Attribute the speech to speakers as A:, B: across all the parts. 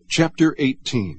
A: Chapter 18.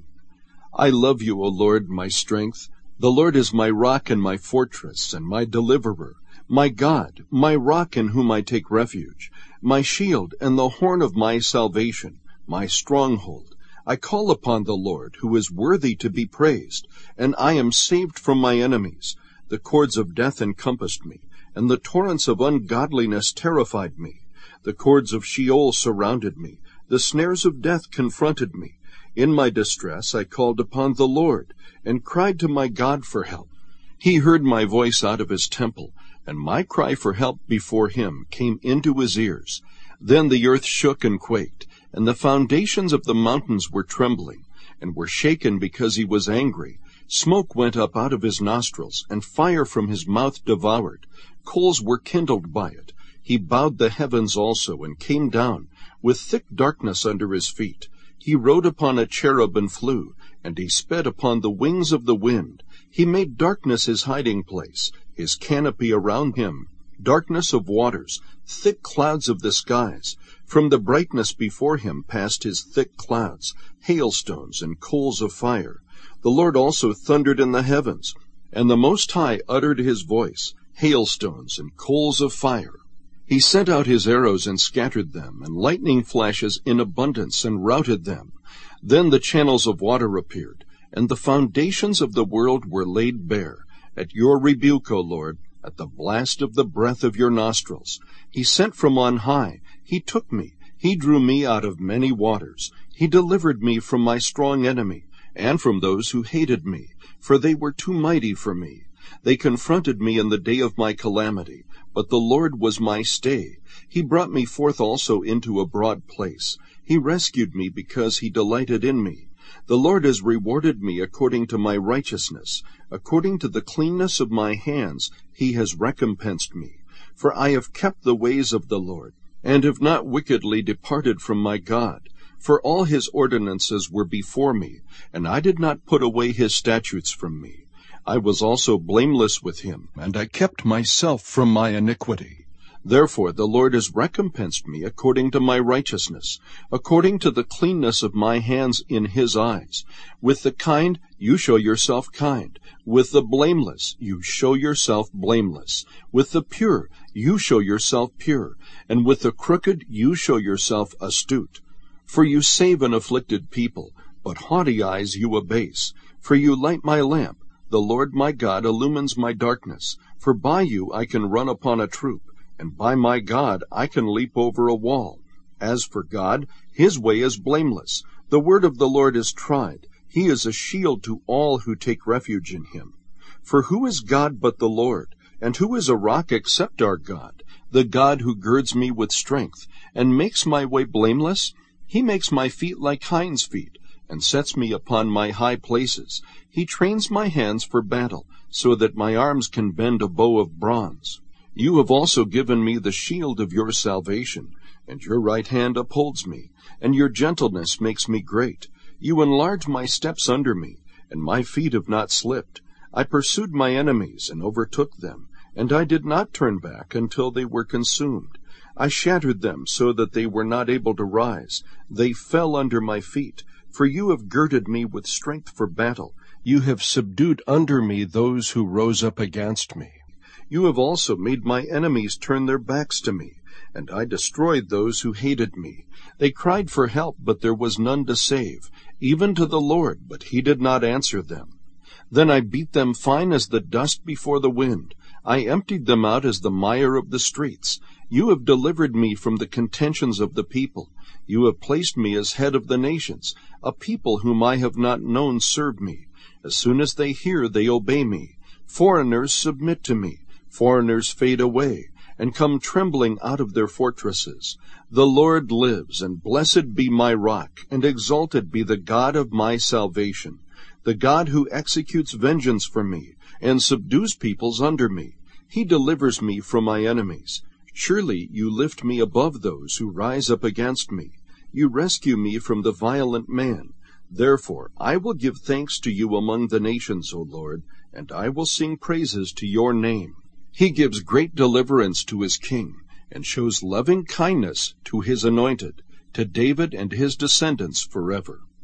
A: I love you, O Lord, my strength. The Lord is my rock and my fortress and my deliverer, my God, my rock in whom I take refuge, my shield and the horn of my salvation, my stronghold. I call upon the Lord, who is worthy to be praised, and I am saved from my enemies. The cords of death encompassed me, and the torrents of ungodliness terrified me. The cords of Sheol surrounded me. The snares of death confronted me. In my distress I called upon the Lord, and cried to my God for help. He heard my voice out of his temple, and my cry for help before him came into his ears. Then the earth shook and quaked, and the foundations of the mountains were trembling, and were shaken because he was angry. Smoke went up out of his nostrils, and fire from his mouth devoured. Coals were kindled by it. He bowed the heavens also, and came down, with thick darkness under his feet. He rode upon a cherub and flew, and he sped upon the wings of the wind. He made darkness his hiding place, his canopy around him, darkness of waters, thick clouds of the skies. From the brightness before him passed his thick clouds, hailstones and coals of fire. The Lord also thundered in the heavens, and the Most High uttered his voice, hailstones and coals of fire. He sent out his arrows and scattered them, and lightning flashes in abundance and routed them. Then the channels of water appeared, and the foundations of the world were laid bare. At your rebuke, O Lord, at the blast of the breath of your nostrils. He sent from on high. He took me. He drew me out of many waters. He delivered me from my strong enemy, and from those who hated me, for they were too mighty for me. They confronted me in the day of my calamity, but the Lord was my stay. He brought me forth also into a broad place. He rescued me because he delighted in me. The Lord has rewarded me according to my righteousness. According to the cleanness of my hands he has recompensed me. For I have kept the ways of the Lord, and have not wickedly departed from my God. For all his ordinances were before me, and I did not put away his statutes from me. I was also blameless with him, and I kept myself from my iniquity. Therefore the Lord has recompensed me according to my righteousness, according to the cleanness of my hands in his eyes. With the kind you show yourself kind. With the blameless you show yourself blameless. With the pure you show yourself pure. And with the crooked you show yourself astute. For you save an afflicted people, but haughty eyes you abase. For you light my lamp. The Lord my God illumines my darkness. For by you I can run upon a troop, and by my God I can leap over a wall. As for God, his way is blameless. The word of the Lord is tried. He is a shield to all who take refuge in him. For who is God but the Lord? And who is a rock except our God? The God who girds me with strength, and makes my way blameless? He makes my feet like hinds' feet, and sets me upon my high places. He trains my hands for battle, so that my arms can bend a bow of bronze. You have also given me the shield of your salvation, and your right hand upholds me, and your gentleness makes me great. You enlarge my steps under me, and my feet have not slipped. I pursued my enemies and overtook them, and I did not turn back until they were consumed. I shattered them so that they were not able to rise. They fell under my feet. For you have girded me with strength for battle. You have subdued under me those who rose up against me. You have also made my enemies turn their backs to me, and I destroyed those who hated me. They cried for help, but there was none to save, even to the Lord, but he did not answer them. Then I beat them fine as the dust before the wind. I emptied them out as the mire of the streets. You have delivered me from the contentions of the people. You have placed me as head of the nations. A people whom I have not known serve me. As soon as they hear, they obey me. Foreigners submit to me. Foreigners fade away, and come trembling out of their fortresses. The Lord lives, and blessed be my rock, and exalted be the God of my salvation, the God who executes vengeance for me, and subdues peoples under me. He delivers me from my enemies. Surely you lift me above those who rise up against me. You rescue me from the violent man. Therefore I will give thanks to you among the nations, O Lord, and I will sing praises to your name. He gives great deliverance to his king, and shows loving kindness to his anointed, to David and his descendants forever.